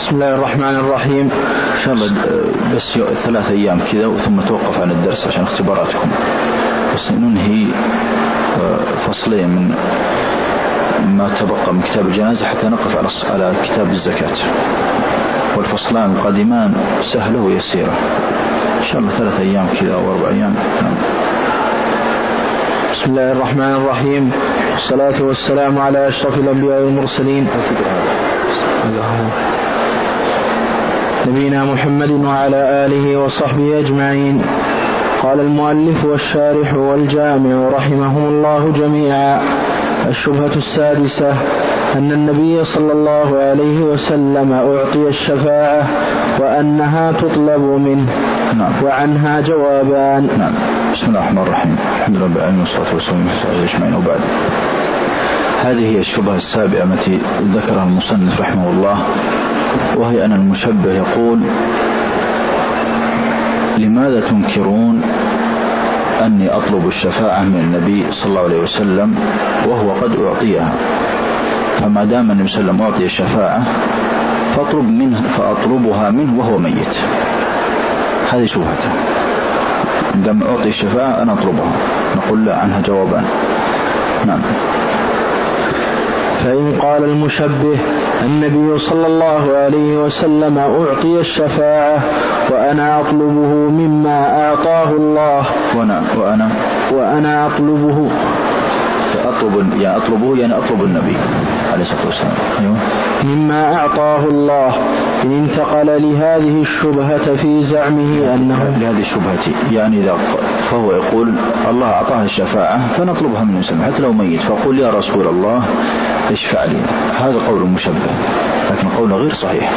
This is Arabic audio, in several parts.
بسم الله الرحمن الرحيم. إن شاء الله بس 3 أيام كذا ثم توقف عن الدرس عشان اختباراتكم، بس ننهي فصلين من ما تبقى من كتاب الجنازة حتى نقف على كتاب الزكاة، والفصلان القادمان سهلة ويسيرة إن شاء الله 3 أيام كذا أو 4 أيام. بسم الله الرحمن الرحيم، والصلاة والسلام على أشرف الأنبياء والمرسلين نبينا محمد وعلى آله وصحبه أجمعين. قال المؤلف والشارح والجامع رحمهم الله جميعا: الشبهة السادسة أن النبي صلى الله عليه وسلم أعطي الشفاعة وأنها تطلب منه. وعنها جوابان. بسم الله الرحمن الرحيم، الحمد لله رب العالمين والصلاة والسلام على أجمعين، وبعد. هذه هي الشبهة السابعة التي ذكرها المصنف رحمه الله، وهي أن المشبه يقول: لماذا تنكرون أني أطلب الشفاعة من النبي صلى الله عليه وسلم وهو قد أعطيها؟ فما دام النبي صلى الله عليه وسلم أعطي الشفاعة فأطلبها منه وهو ميت. هذه شبهته، دام أعطي الشفاعة أنا أطلبها. نقول لا، عنها جوابان. فإن قال المشبه: النبي صلى الله عليه وسلم أعطي الشفاعة وأنا أطلبه مما أعطاه الله، وأنا أطلبه أطلب النبي عليه الصلاة والسلام مما أعطاه الله، إن انتقل لهذه الشبهة في زعمه أنه لهذه الشبهة، يعني إذا فهو يقول الله أعطاه الشفاعة فنطلبها من المسلم حتى لو ميت، فقول يا رسول الله اشفع لي. هذا قول المشبه، لكن قوله غير صحيح.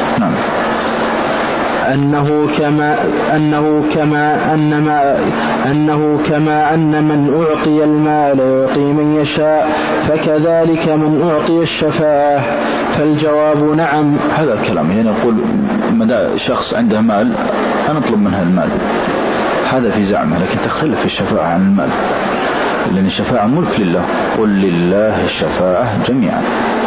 أنه كما أن من أعطي المال يعطي من يشاء، فكذلك من أعطي الشفاعة. فالجواب نعم. هذا الكلام يعني يقول مدى شخص عنده مال أنا أطلب منها المال، هذا في زعمه، لكن تختلف في الشفاعة عن المال، لأن الشفاعة ملك لله، قل لله الشفاعة جميعا.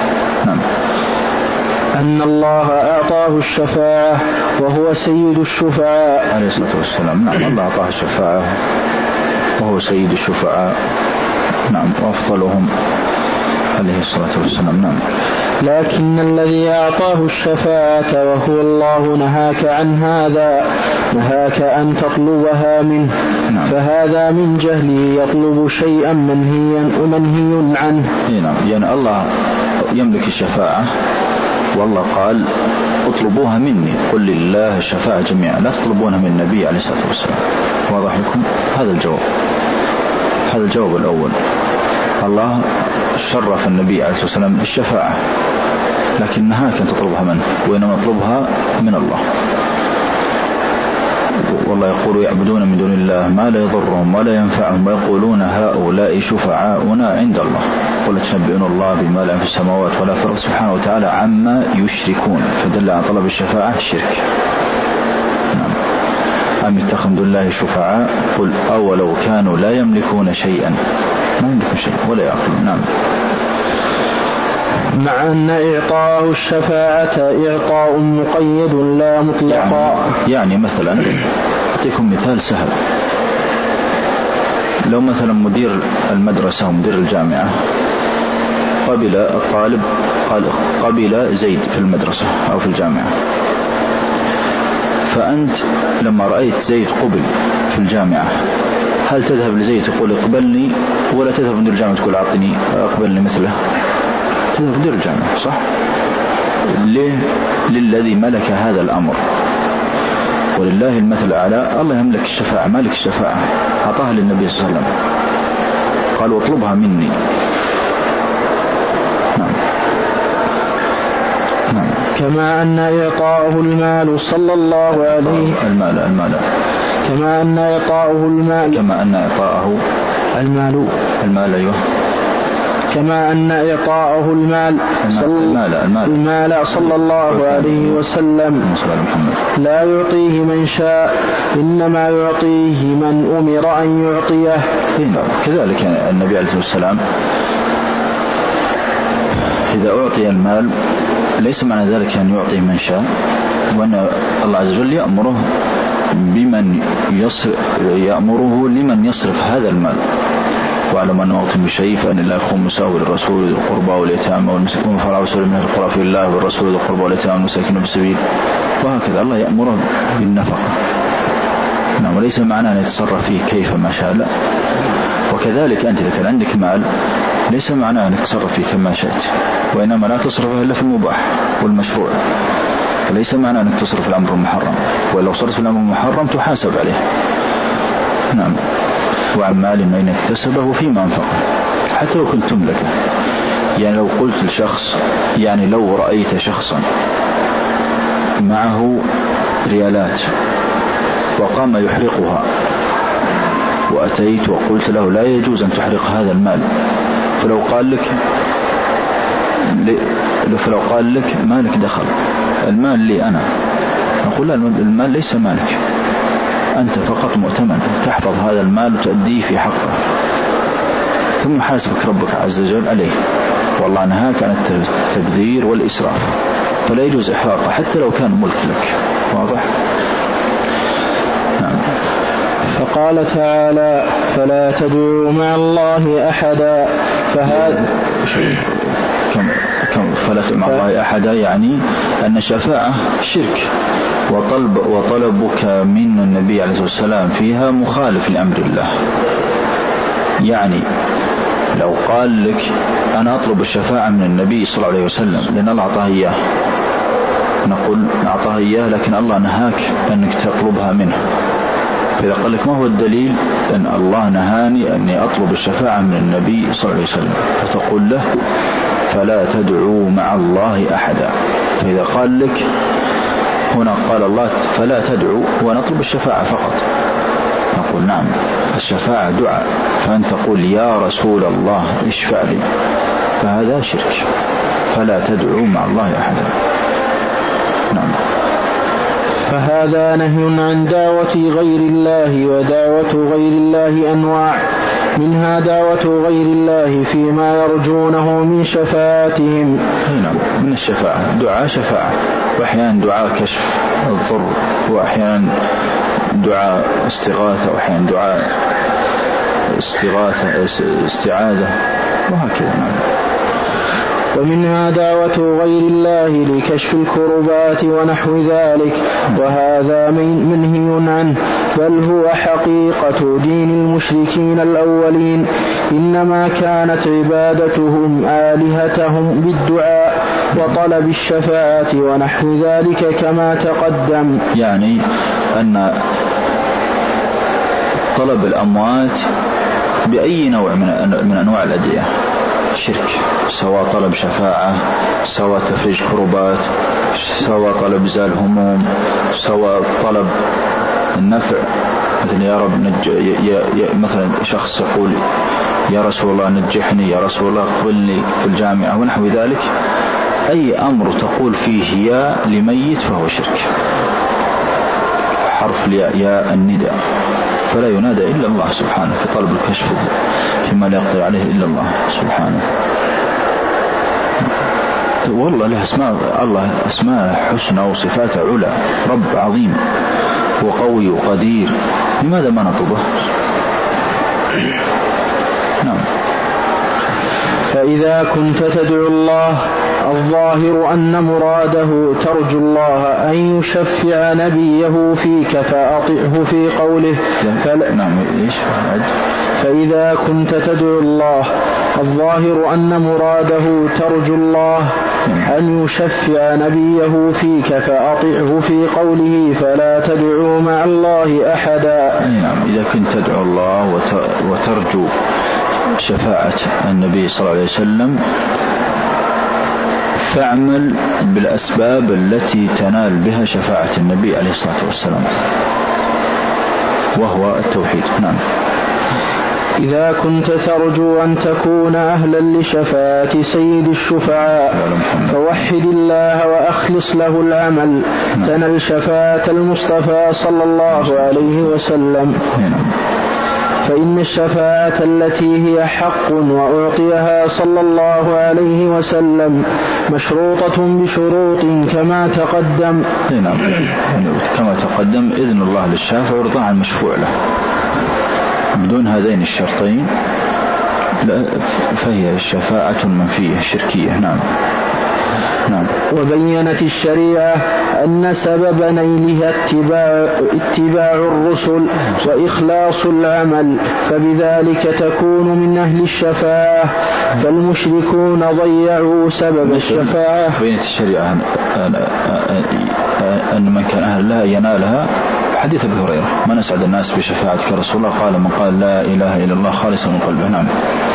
أن الله أعطاه الشفاعة وهو سيد الشفعاء عليه الصلاة والسلام. الله أعطاه الشفاعة وهو سيد الشفعاء، وأفضلهم عليه الصلاة والسلام. لكن الذي أعطاه الشفاعة وهو الله نهاك عن هذا، نهاك أن تطلبها منه. فهذا من جهله يطلب شيئا منهي عنه. يعني الله يملك الشفاعة، والله قال اطلبوها مني، قل لله الشفاعة جميعا، لا تطلبونها من النبي عليه الصلاة والسلام. واضح لكم هذا الجواب؟ هذا الجواب الأول. الله شرف النبي عليه الصلاة والسلام بالشفاعة، لكن نهاك أن تطلبها منه، وإنما اطلبها من الله. والله يقول يعبدون من دون الله ما لا يضرهم ولا ينفعهم ويقولون هؤلاء شفعاؤنا عند الله قل تنبئون الله بما لا في السماوات ولا في الأرض سبحانه وتعالى عما يشركون، فدل على طلب الشفاعة الشرك. أم اتخذوا من الله شفعاء قل أولو كانوا لا يملكون شيئا، ما يملكون شيء ولا يعقلون. مع أن إعطاء الشفاعة إعطاء مقيد لا مطلقا. يعني مثلا أعطيكم مثال سهل، لو مثلا مدير المدرسة ومدير الجامعة قبل الطالب، قبل زيد في المدرسة أو في الجامعة، فأنت لما رأيت زيد قبل في الجامعة هل تذهب لزيد تقول اقبلني، ولا تذهب مدير الجامعة تقول أعطني اقبلني مثله؟ تذهب مدير الجامعة، صح؟ للذي ملك هذا الأمر، ولله المثل الأعلى. الله يملك الشفاعة، مالك الشفاعة، أعطاها للنبي صلى الله عليه وسلم، قال واطلبها مني. كما أن إعطاءه المال صلى الله عليه كما أن إعطاءه المال أيوه كما أن إعطاءه المال صلى الله عليه وسلم لا يعطيه من شاء، إنما يعطيه من أمر أن يعطيه. كذلك النبي عليه الصلاة والسلام إذا أعطي المال ليس معنى ذلك أن يعطي من شاء، وأن الله عز وجل يأمره لمن يصرف هذا المال. واعلم أن أعطي بشيء فأن الله يخون مساوي للرسول ذي القربى واليتامى والمساكين فرع رسول من القرى في الله والرسول ذي القربى واليتامى والمساكين بالسبيل، وهكذا الله يأمره بالنفقة. نعم، وليس معنى أن يتصرف فيه كيف ما شاء، لا. وكذلك أنت إذا كان عندك مال ليس معنى أن تتصرف فيه كما شئت، وإنما لا تصرفه إلا في المباح والمشروع، فليس معنى أنك تصرف الأمر المحرم، ولو صرف الأمر المحرم تحاسب عليه. نعم. وعن مال أين اكتسبه فيما أنفقه، حتى لو كنت تملكه. يعني لو قلت لشخص، يعني لو رأيت شخصا معه ريالات وقام يحرقها، وأتيت وقلت له لا يجوز أن تحرق هذا المال، فلو قال لك مالك دخل، المال لي أنا، نقول لا، المال ليس مالك، أنت فقط مؤتمن تحفظ هذا المال وتؤديه في حقه، ثم حاسبك ربك عز وجل عليه. والله نهاك عن التبذير والإسراف، فلا يجوز إحراقه حتى لو كان ملك لك. واضح؟ نعم. فقال تعالى: فلا تدعوا مع الله أحدا. فهذا فلا تدعوا مع الله أحدا، يعني أن الشفاعة شرك، وطلبك من النبي عليه الصلاة والسلام فيها مخالف لأمر الله. يعني لو قال لك أنا أطلب الشفاعة من النبي صلى الله عليه وسلم لأن الله أعطاه إياه، نقول أعطاه إياه لكن الله نهاك أنك تطلبها منه. فإذا قال لك ما هو الدليل أن الله نهاني أني أطلب الشفاعة من النبي صلى الله عليه وسلم، فتقول له فلا تدعوا مع الله أحدا. فإذا قال لك هنا قال الله فلا تدعوا ونطلب الشفاعة فقط، نقول نعم الشفاعة دعاء، فأنت تقول يا رسول الله اشفع لي، فهذا شرك. فلا تدعوا مع الله أحدا. نعم. فهذا نهي عن دعوة غير الله، ودعوة غير الله أنواع، منها دعوة غير الله فيما يرجونه من شفاعتهم. من الشفاعة دعاء شفاعة، وأحيانا دعاء كشف الضر، وأحيانا دعاء استغاثة، وأحيانا دعاء استعاذة، وهكذا. ومنها دعوة غير الله لكشف الكربات ونحو ذلك، وهذا منهي عنه، بل هو حقيقة دين المشركين الأولين، إنما كانت عبادتهم آلهتهم بالدعاء وطلب الشفاعة ونحو ذلك كما تقدم. يعني أن طلب الأموات بأي نوع من أنواع الأدعية شرك، سواء طلب شفاعة، سواء تفريج كربات، سواء طلب زال هموم، سواء طلب النفع، مثل يا رب مثلا شخص يقول يا رسول الله نجحني، يا رسول الله اقبلني في الجامعة ونحو ذلك. أي أمر تقول فيه يا لميت فهو شرك، حرف يا النداء، فلا ينادى إلا الله سبحانه في طلب الكشف فيما لا يقدر عليه إلا الله سبحانه. والله له الله أسماء حسنى وصفات علا، رب عظيم وقوي وقدير، لماذا ما نطلبه؟ نعم. فإذا كنت تدعو الله الظاهر أن مراده ترجو الله أن يشفع نبيه فيك فأطعه في قوله فإذا كنت تدعو الله الظاهر أن مراده ترجو الله أن يشفع نبيه فيك فأطعه في قوله فلا تدعوا مع الله أحدا. نعم. إذا كنت تدعو الله وترجو شفاعة النبي صلى الله عليه وسلم فاعمل بالأسباب التي تنال بها شفاعة النبي عليه الصلاة والسلام، وهو التوحيد. نعم. إذا كنت ترجو أن تكون أهلا لشفاعة سيد الشفعاء فوحد الله وأخلص له العمل تنل شفاعة المصطفى صلى الله عليه وسلم. فإن الشفاعة التي هي حق وأعطيها صلى الله عليه وسلم مشروطة بشروط كما تقدم. نعم كما تقدم، إذن الله للشافع ورضا عن المشفوع له. بدون هذين الشرطين فهي شفاعة منفية شركية. نعم. وبينت الشريعة أن سبب نيلها اتباع الرسل وإخلاص العمل، فبذلك تكون من أهل الشفاعة، فالمشركون ضيعوا سبب الشفاعة. بينت الشريعة أن من كان أهل لها ينالها. حديث أبي هريرة: من أسعد الناس بشفاعتك رسول الله؟ قال: من قال لا إله إلا الله خالصا من قلبه. نعم.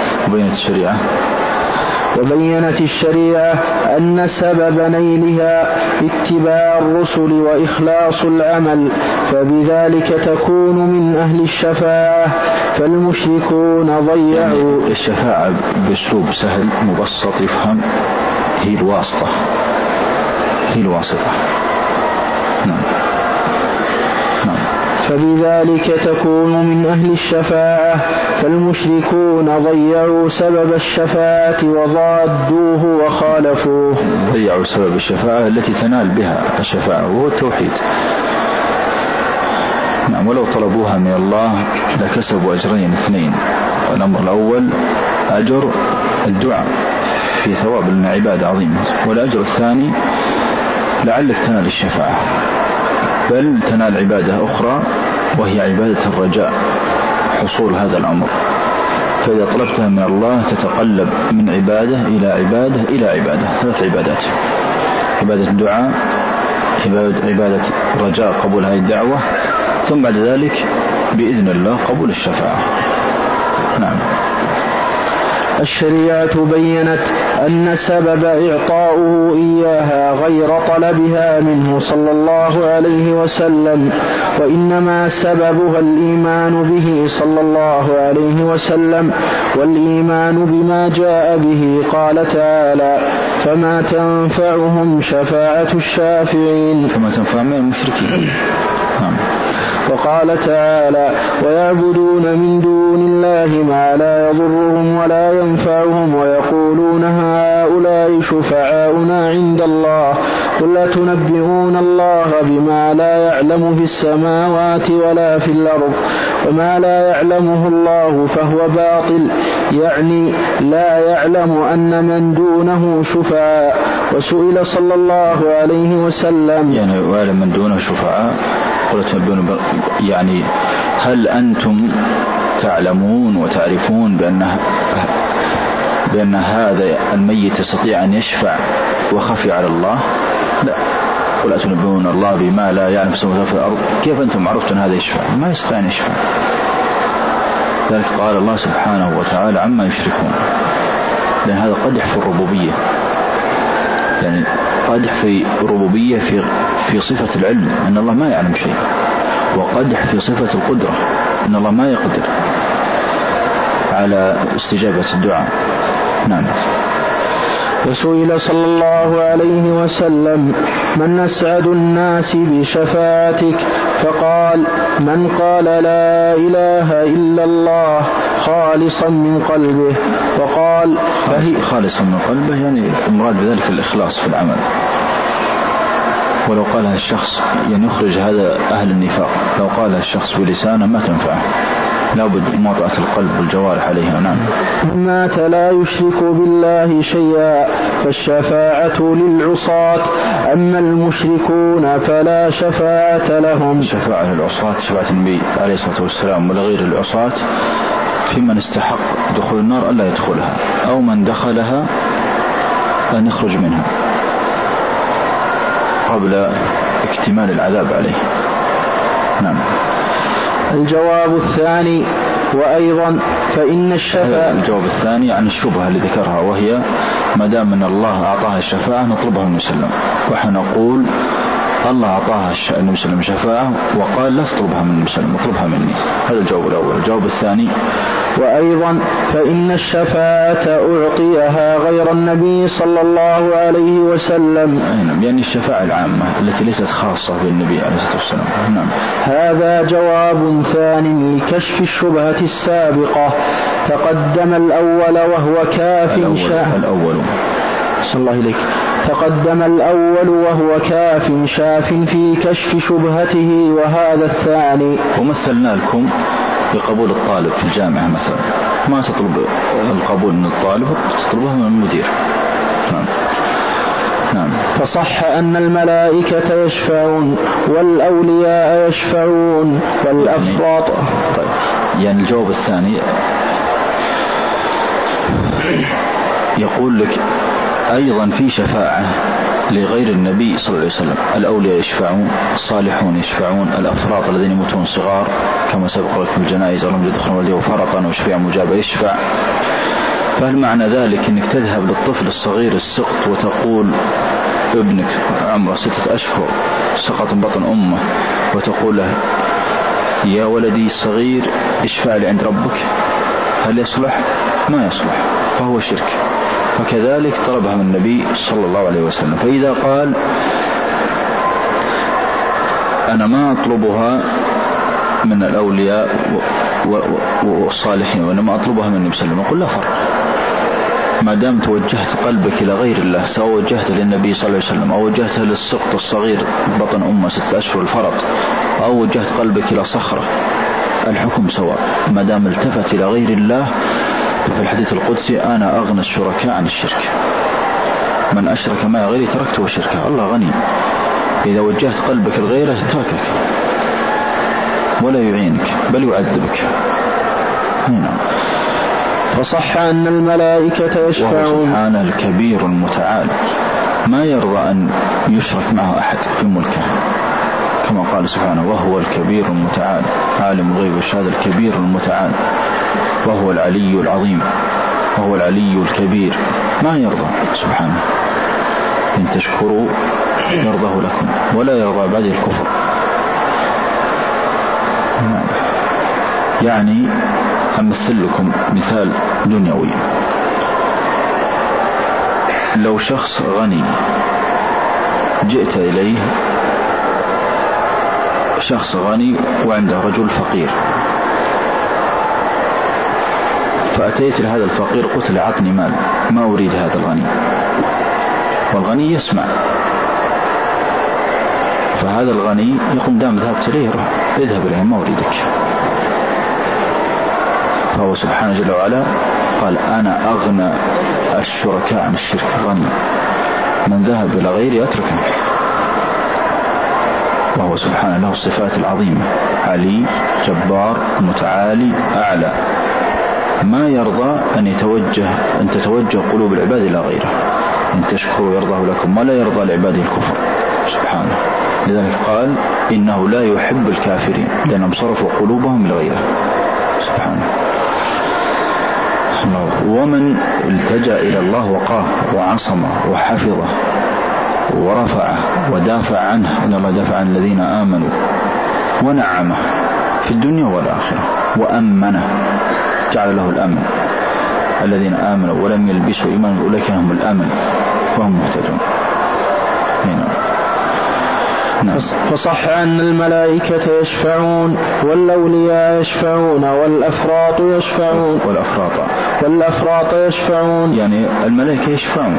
وبينت الشريعة أن سبب نيلها اتباع الرسل وإخلاص العمل، فبذلك تكون من أهل الشفاعة، فالمشركون ضيعوا. يعني الشفاعة بأسلوب سهل مبسط يفهم، هي الواسطة. نعم. فبذلك تكون من أهل الشفاعة، فالمشركون ضيعوا سبب الشفاعة وضادوه وخالفوه. ضيعوا سبب الشفاعة التي تنال بها الشفاعة وهو التوحيد. نعم. ولو طلبوها من الله لكسبوا أجرين اثنين. الأمر الأول أجر الدعاء في ثواب العبادة عظيمة، والأجر الثاني لعلك تنال الشفاعة، بل تنال عبادة أخرى وهي عبادة الرجاء حصول هذا الأمر. فإذا طلبتها من الله تتقلب من عبادة إلى عبادة إلى عبادة، 3 عبادات: عبادة الدعاء، عبادة رجاء قبول هذه الدعوة، ثم بعد ذلك بإذن الله قبول الشفاعة. نعم. الشريعة بينت أن سبب إعطاؤه إياها غير طلبها منه صلى الله عليه وسلم، وإنما سببها الإيمان به صلى الله عليه وسلم والإيمان بما جاء به. قال تعالى: فما تنفعهم شفاعة الشافعين. فما تنفعهم المشركين. وقال تعالى: ويعبدون من دون الله ما لا يضرهم ولا ينفعهم ويقولون هؤلاء شفعاؤنا عند الله، قل أتنبئون الله بما لا يعلم في السماوات ولا في الأرض، وما لا يعلمه الله فهو باطل، يعني لا يعلم أن من دونه شفعاء. وسئل صلى الله عليه وسلم: يعني وعلم من دونه شفعاء، يعني هل أنتم تعلمون وتعرفون بأن هذا الميت يستطيع أن يشفع وخفي على الله؟ لا. قل أتنبئون الله بما لا يعلم في السماوات وفي الأرض. كيف أنتم عرفتم هذا يشفع؟ ما يستطيع أن يشفع. ذلك قال الله سبحانه وتعالى عما يشركون، لأن هذا قدح في الربوبية، يعني قدح في ربوبية في صفة العلم أن الله ما يعلم شيء، وقدح في صفة القدرة أن الله ما يقدر على استجابة الدعاء. نعم. وسئل صلى الله عليه وسلم: من أسعد الناس بشفاعتك؟ فقال: من قال لا إله إلا الله خالصا من قلبه. وقال: خالصا من قلبه يعني المراد بذلك الإخلاص في العمل. ولو قالها الشخص يعني يخرج هذا أهل النفاق، لو قالها الشخص بلسانه ما تنفعه، لابد مواطأة القلب والجوارح عليها. نعم. مات لا يشرك بالله شيئا فالشفاعة للعصاة، أما المشركون فلا شفاعة لهم. شفاعة للعصاة، شفاعة النبي عليه الصلاة والسلام ولغير العصاة في من استحق دخول النار ألا يدخلها، أو من دخلها أن يخرج منها قبل اكتمال العذاب عليه. نعم. الجواب الثاني: وأيضا فإن الشفاعة. الجواب الثاني عن الشبهة اللي ذكرها، وهي ما دام أن الله أعطاها الشفاعة نطلبها من وسلم، ونحن نقول الله أعطاها النبي صلى الله عليه وسلم شفاعة وقال لا تطلبها من وسلم، اطلبها مني. هذا الجواب الأول. الجواب الثاني: وأيضا فإن الشفاعة أعطيها غير النبي صلى الله عليه وسلم. يعني الشفاعة العامة التي ليست خاصة بالنبي عليه الصلاة والسلام. نعم. هذا جواب ثاني لكشف الشبهة السابقة. تقدم الأول وهو كاف تقدم الأول وهو كاف شاف في كشف شبهته، وهذا الثاني. ومثلنا لكم بقبول الطالب في الجامعة مثلا، ما تطلب القبول من الطالب، تطلبه من المدير. نعم. فصح أن الملائكة يشفعون والأولياء يشفعون والأفراط. طيب، يعني الجواب الثاني يقول لك أيضا في شفاعة لغير النبي صلى الله عليه وسلم. الأولياء يشفعون، الصالحون يشفعون، الأفراط الذين يموتون صغار كما سبق لك في الجنائز ولم يدخلوا والديه فرطا وشفيع مجابة يشفع. فهل معنى ذلك أنك تذهب للطفل الصغير السقط وتقول ابنك عمره 6 أشهر سقط بطن أمه وتقول له يا ولدي الصغير اشفع لي عند ربك؟ هل يصلح؟ ما يصلح، فهو شرك. فكذلك طلبها من النبي صلى الله عليه وسلم. فإذا قال أنا ما أطلبها من الأولياء والصالحين وإنما أطلبها من النبي صلى الله عليه وسلم، أقول لا فرق. ما دام توجهت قلبك إلى غير الله، سواء وجهت للنبي صلى الله عليه وسلم أو وجهت للسقط الصغير بطن أمه 6 أشهر الفرط أو وجهت قلبك إلى صخرة، الحكم سواء ما دام التفت إلى غير الله. ففي الحديث القدسي أنا أغنى الشركاء عن الشرك، من أشرك ما غيري تركته وشركه. الله غني، إذا وجهت قلبك لغيره تركك ولا يعينك بل يعذبك. هنا فصح أن الملائكة يشفعون، وهو سبحانه الكبير المتعال ما يرضى أن يشرك معه أحد في ملكه، كما قال سبحانه وهو الكبير المتعال عالم الغيب والشهادة الكبير المتعال، وهو العلي العظيم وهو العلي الكبير. ما يرضى سبحانه إن تشكروا يرضه لكم ولا يرضى بعد الكفر. يعني أمثل لكم مثال دنيوي. لو شخص غني جئت إليه، شخص غني وعنده رجل فقير، فأتيت لهذا الفقير قلت له أعطني مال، ما أريد هذا الغني، والغني يسمع. فهذا الغني يقوم دام ذهبت إليه اذهب إليه ما أريدك. فهو سبحانه جل وعلا قال أنا أغنى الشركاء عن الشرك، غني، من ذهب إلى غيري أتركه. وهو سبحانه له الصفات العظيمة، علي جبار متعالي أعلى، ما يرضى أن تتوجه قلوب العباد إلى غيره. إن تشكروا يرضاه لكم ولا يرضى لعباده الكفر سبحانه. لذلك قال إنه لا يحب الكافرين لأنهم صرفوا قلوبهم إلى غيره سبحانه. ومن التجأ إلى الله وقاه وعصمه وحفظه ورفعه ودافع عنه، إن الله دافع عن الذين آمنوا ونعمه في الدنيا والآخرة وأمنه، جعل له الأمن. الذين آمنوا ولم يلبسوا إيمانهم أولئك هم الأمن وهم مهتدون. نعم. فصح أن الملائكة يشفعون والأولياء يشفعون والأفراط يشفعون والأفراط يشفعون. يعني الملائكة يشفعون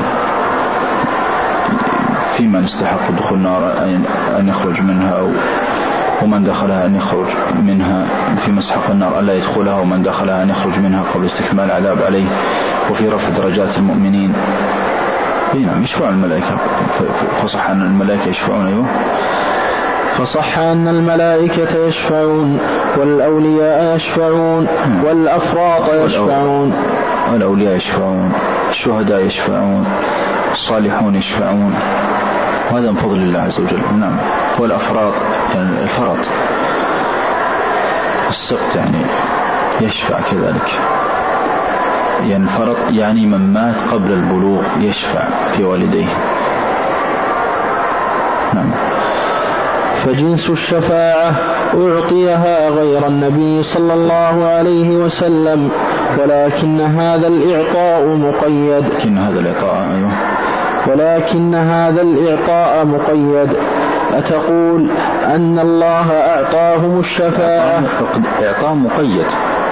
في من استحق دخول النار أن يخرج منها، ومن دخلها أن يخرج منها، في مسحق النار ألا يدخلها، ومن دخلها أن يخرج منها قبل استكمال العذاب عليه، وفي رفع درجات المؤمنين. نعم يشفعون الملائكة. فصح أن الملائكة يشفعون. أيوه فصح أن الملائكة يشفعون والأولياء يشفعون والأفراط يشفعون. الأولياء يشفعون، الشهداء يشفعون، الصالحون يشفعون، وهذا من فضل الله عز وجل. نعم. والأفراط يعني الفرط السقط يعني يشفع كذلك. يعني الفرط يعني من مات قبل البلوغ يشفع في والديه. نعم. فجنس الشفاعة أعطيها غير النبي صلى الله عليه وسلم ولكن هذا الإعطاء مقيد. ولكن هذا الإعطاء مقيد. أتقول أن الله أعطاهم الشفاعة؟ إعطاء مقيد.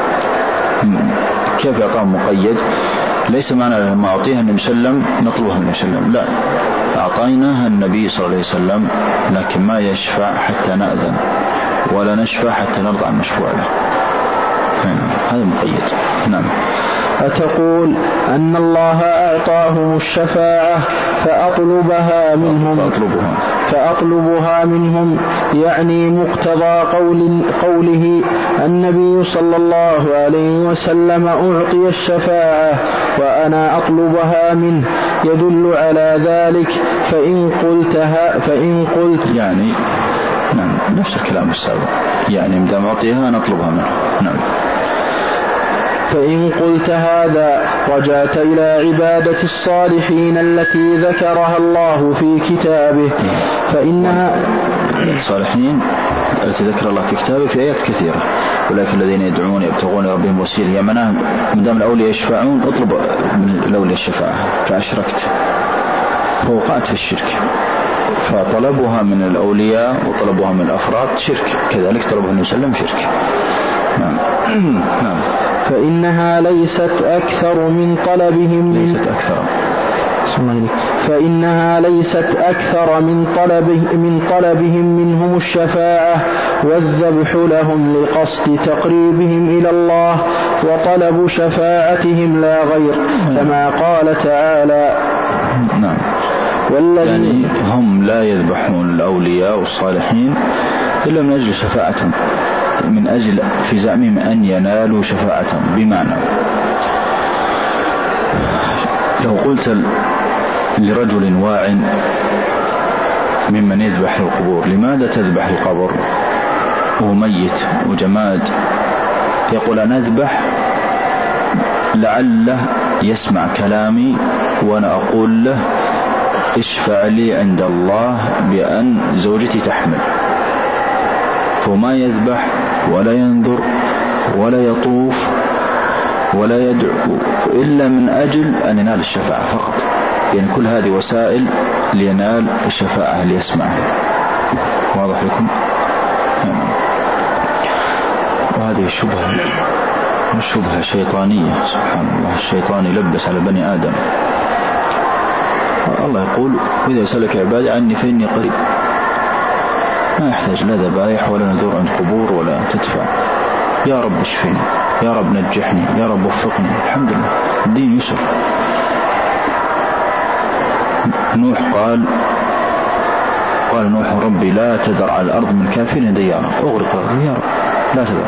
كيف إعطاء مقيد؟ ليس معنى لما أعطيها النبي صلى الله عليه وسلم نطلبها النبي صلى الله عليه وسلم، لا، أعطيناها النبي صلى الله عليه وسلم، لكن ما يشفع حتى نأذن، ولا نشفع حتى نرضى عن مشفوع له. هذا مقيد. نعم. أتقول أن الله أعطاهم الشفاعة فأطلبها منهم يعني مقتضى قوله النبي صلى الله عليه وسلم أعطي الشفاعة وأنا أطلبها منه يدل على ذلك. فإن قلت يعني نعم نفس الكلام السابق، يعني مدام أعطيها نطلبها منه. نعم. فإن قلت هذا رجعت إلى عبادة الصالحين التي ذكرها الله في كتابه، فإنها الصالحين التي ذكر الله في كتابه في آيات كثيرة، ولكن الذين يدعون يبتغون ربهم وسيلة، يعني معناها مدام الأولياء يشفعون اطلب من الأولياء الشفاعة، فأشركت فوقعت في الشرك. فطلبها من الأولياء وطلبها من الأفراد شرك، كذلك طلبها النبي صلى الله عليه وسلم شرك. نعم. فإنها ليست أكثر من طلبهم من طلبهم منهم الشفاعة والذبح لهم لقصد تقريبهم إلى الله وطلب شفاعتهم لا غير، كما قال تعالى. نعم. يعني هم لا يذبحون الأولياء والصالحين إلا من أجل شفاعتهم، من أجل في زعمهم أن ينالوا شفاعتهم. بمعنى لو قلت لرجل واع ممن يذبح القبور لماذا تذبح القبر وهو ميت وجماد، يقول أنا أذبح لعله يسمع كلامي وأنا أقول له اشفع لي عند الله بأن زوجتي تحمل، فما يذبح ولا ينظر ولا يطوف ولا يدعو إلا من أجل أن ينال الشفاعة فقط. يعني كل هذه وسائل لينال الشفاعة ليسمعها. واضح لكم؟ وهذه الشبهة شيطانية، سبحان الله، الشيطان يلبس على بني آدم. الله يقول وإذا سألك عبادي عني فإني قريب، ما يحتاج لا ذبائح ولا نذور عند قبور ولا تدفع. يا رب اشفيني، يا رب نجحني، يا رب وفقني، الحمد لله الدين يسر. نوح قال نوح ربي لا تذر على الأرض من كافرين ديارا، أغرق الأرض يا رب لا تذر.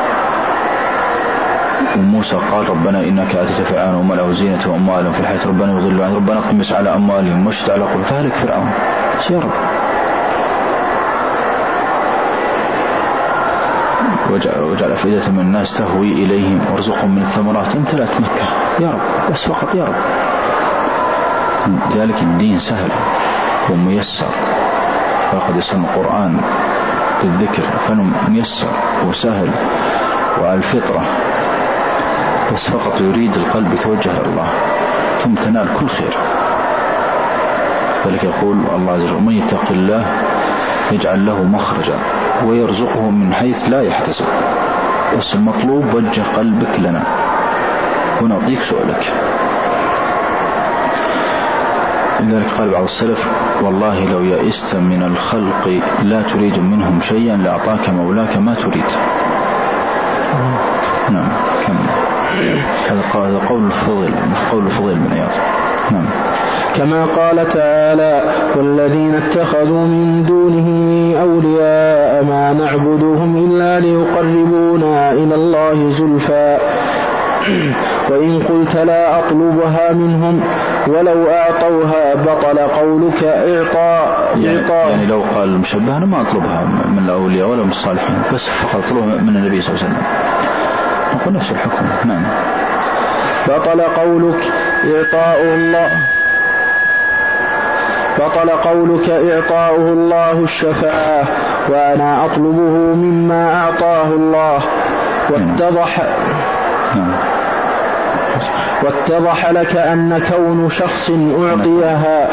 وموسى قال ربنا إنك آتيت فرعون وملأه زينة وأموالهم في الحياة ربنا يضلوا عن ربنا اطمس على أموالهم واشتد على قلوبهم فهلك فرعون. يا رب وجعل أفئدة من الناس تهوي إليهم وارزقهم من الثمرات امتلأت مكة. يا رب بس فقط يا رب. ذلك الدين سهل وميسر، وقد يسمى القرآن بالذكر فميسر وسهل وعلى الفطرة، بس فقط يريد القلب يتوجه إلى الله ثم تنال كل خير. ذلك يقول الله عز وجل من يتق الله يجعل له مخرجا ويرزقه من حيث لا يحتسب. بس المطلوب وجه قلبك لنا ونعطيك سؤالك. لذلك قال بعض السلف والله لو يئست من الخلق لا تريد منهم شيئا لأعطاك مولاك ما تريد. نعم هذا قول الفضيل بن عياض. نعم. كما قال تعالى والذين اتخذوا من دونه أولياء ما نعبدهم إلا ليقربونا إلى الله زلفى وإن قلت لا أطلبها منهم ولو أعطوها بطل قولك إعطاء. يعني لو قال المشبه أنا ما أطلبها من الأولياء ولا من الصالحين، بس فقط أطلبها من النبي صلى الله عليه وسلم، نقول نفس الحكم. نعم. بطل قولك إعطاؤه الله الشفاعة وأنا أطلبه مما أعطاه الله. واتضح واتضح لك أن كون شخص أعطيها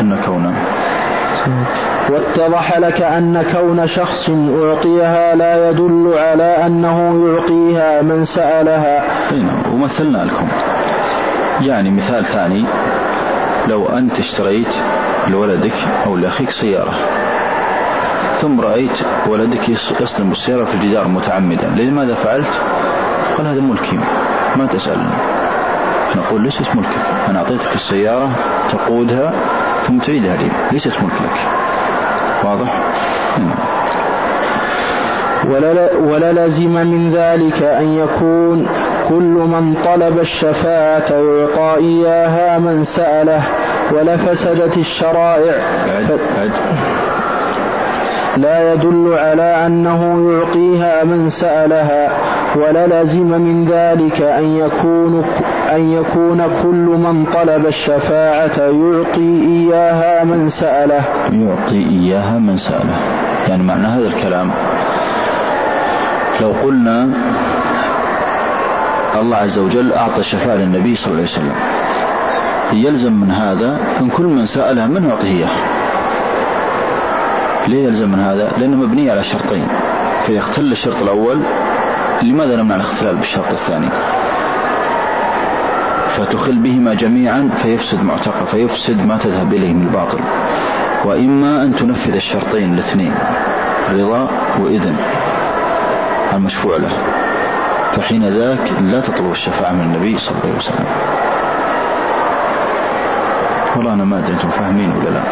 واتضح لك أن كون شخص أعطيها لا يدل على أنه يعطيها من سألها. ومثلنا لكم يعني مثال ثاني، لو أنت اشتريت لولدك أو لأخيك سيارة، ثم رأيت ولدك يصدم بالسيارة في الجدار متعمدا، لماذا فعلت؟ قال هذا ملكي، ما تسألني. نقول ليست ملكك، أنا أعطيتك السيارة تقودها ثم تعيدها لي، ليست ملك لك. واضح؟ ولا لازم من ذلك أن يكون كل من طلب الشفاعة يعطى إياها من سأله، ولفسدت الشرائع. لا يدل على أنه يعطيها من سألها، ولا لازم من ذلك أن يكون كل من طلب الشفاعة يعطي إياها من سأله. يعني معنى هذا الكلام لو قلنا الله عز وجل أعطى الشفاعة للنبي صلى الله عليه وسلم، يلزم من هذا أن كل من سألها منه يعطيه. ليه يلزم من هذا؟ لأنه مبني على شرطين، فيختل الشرط الأول، لماذا نمنع الاختلال بالشرط الثاني؟ فتخل بهما جميعا فيفسد ما تذهب إليه من الباطل. وإما أن تنفذ الشرطين الاثنين، رضا وإذن المشفوع له، فحين ذاك لا تطلب الشفاعة من النبي صلى الله عليه وسلم. والله أنا ما أدري أنتم فاهمين ولا لا.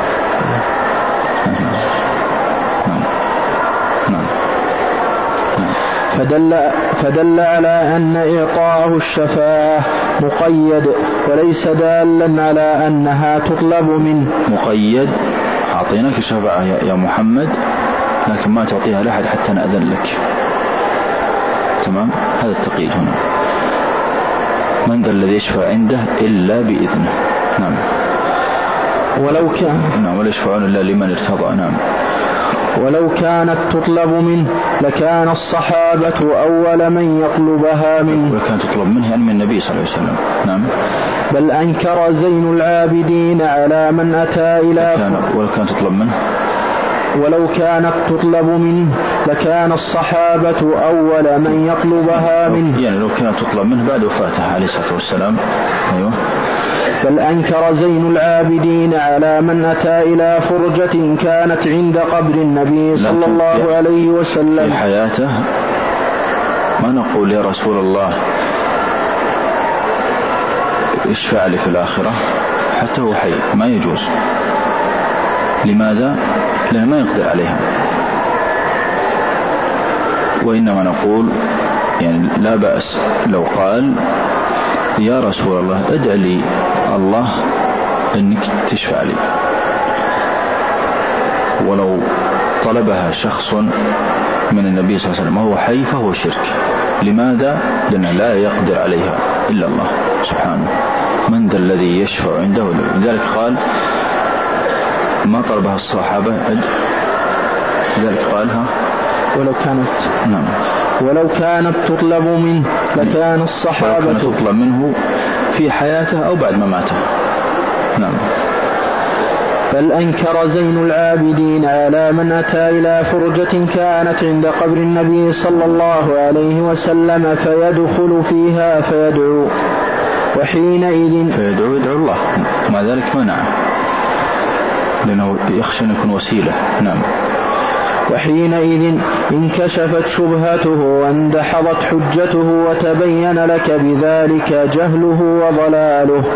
فدل على أن إعطاءه الشفاعة مقيد، وليس دالا على أنها تطلب منه. مقيد، أعطيناك الشفاعة يا محمد، لكن ما تعطيها لأحد حتى نأذن لك. تمام؟ هذا التقييد هنا. من ذا الذي يشفع عنده إلا بإذنه. نعم. ولو كان ولا يشفعون إلا لمن ارتضى. نعم. ولو كانت تطلب منه لكان الصحابة أول من يطلبها منه. ولكان تطلب منه يعني من النبي صلى الله عليه وسلم. نعم. بل أنكر زين العابدين على من أتى إلى ولكان تطلب منه. ولو كانت تطلب منه لكان الصحابة أول من يطلبها منه. يعني لو كانت تطلب منه بعد وفاته عليه الصلاة والسلام. أيوه. بل أنكر زين العابدين على من أتى إلى فرجة كانت عند قبر النبي صلى الله عليه وسلم في حياته. ما نقول يا رسول الله اشفع لي في الآخرة، حتى هو حي ما يجوز. لماذا؟ لأنه ما يقدر عليها. وإنما نقول يعني لا بأس لو قال يا رسول الله ادع لي الله أنك تشفع لي، ولو طلبها شخص من النبي صلى الله عليه وسلم وهو حي فهو شرك. لماذا؟ لأنه لا يقدر عليها إلا الله سبحانه. من ذا الذي يشفع عنده؟ لذلك قال ما طلبها الصحابة، لذلك قالها ولو كانت تطلب منه لكان الصحابة تطلب منه في حياته أو بعد مماته. نعم. بل أنكر زين العابدين على من أتى إلى فرجة كانت عند قبر النبي صلى الله عليه وسلم فيدخل فيها فيدعو، وحينئذ يدعو الله، ومع ذلك منعه لأنه يخشى أن يكون وسيلة. نعم. وحينئذ انكشفت شبهته واندحضت حجته وتبين لك بذلك جهله وضلاله.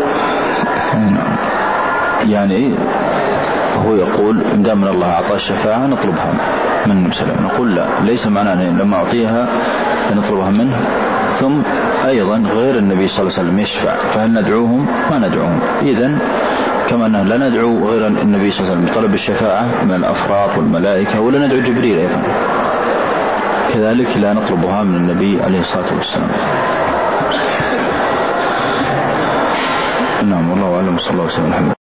يعني هو يقول إن دام الله أعطى الشفاعة نطلبها من النبي صلى الله عليه وسلم. نقول لا، ليس معناه لما أعطيها نطلبها منه. ثم أيضا غير النبي صلى الله عليه وسلم يشفع، فهل ندعوهم؟ ما ندعوهم. إذن كما أنه لا ندعو غير النبي صلى الله عليه وسلم طلب الشفاعة من الأفراد والملائكة، ولا ندعو جبريل أيضا كذلك لا نطلبها من النبي عليه الصلاة والسلام. نعم. والله أعلم. صلى الله عليه وسلم.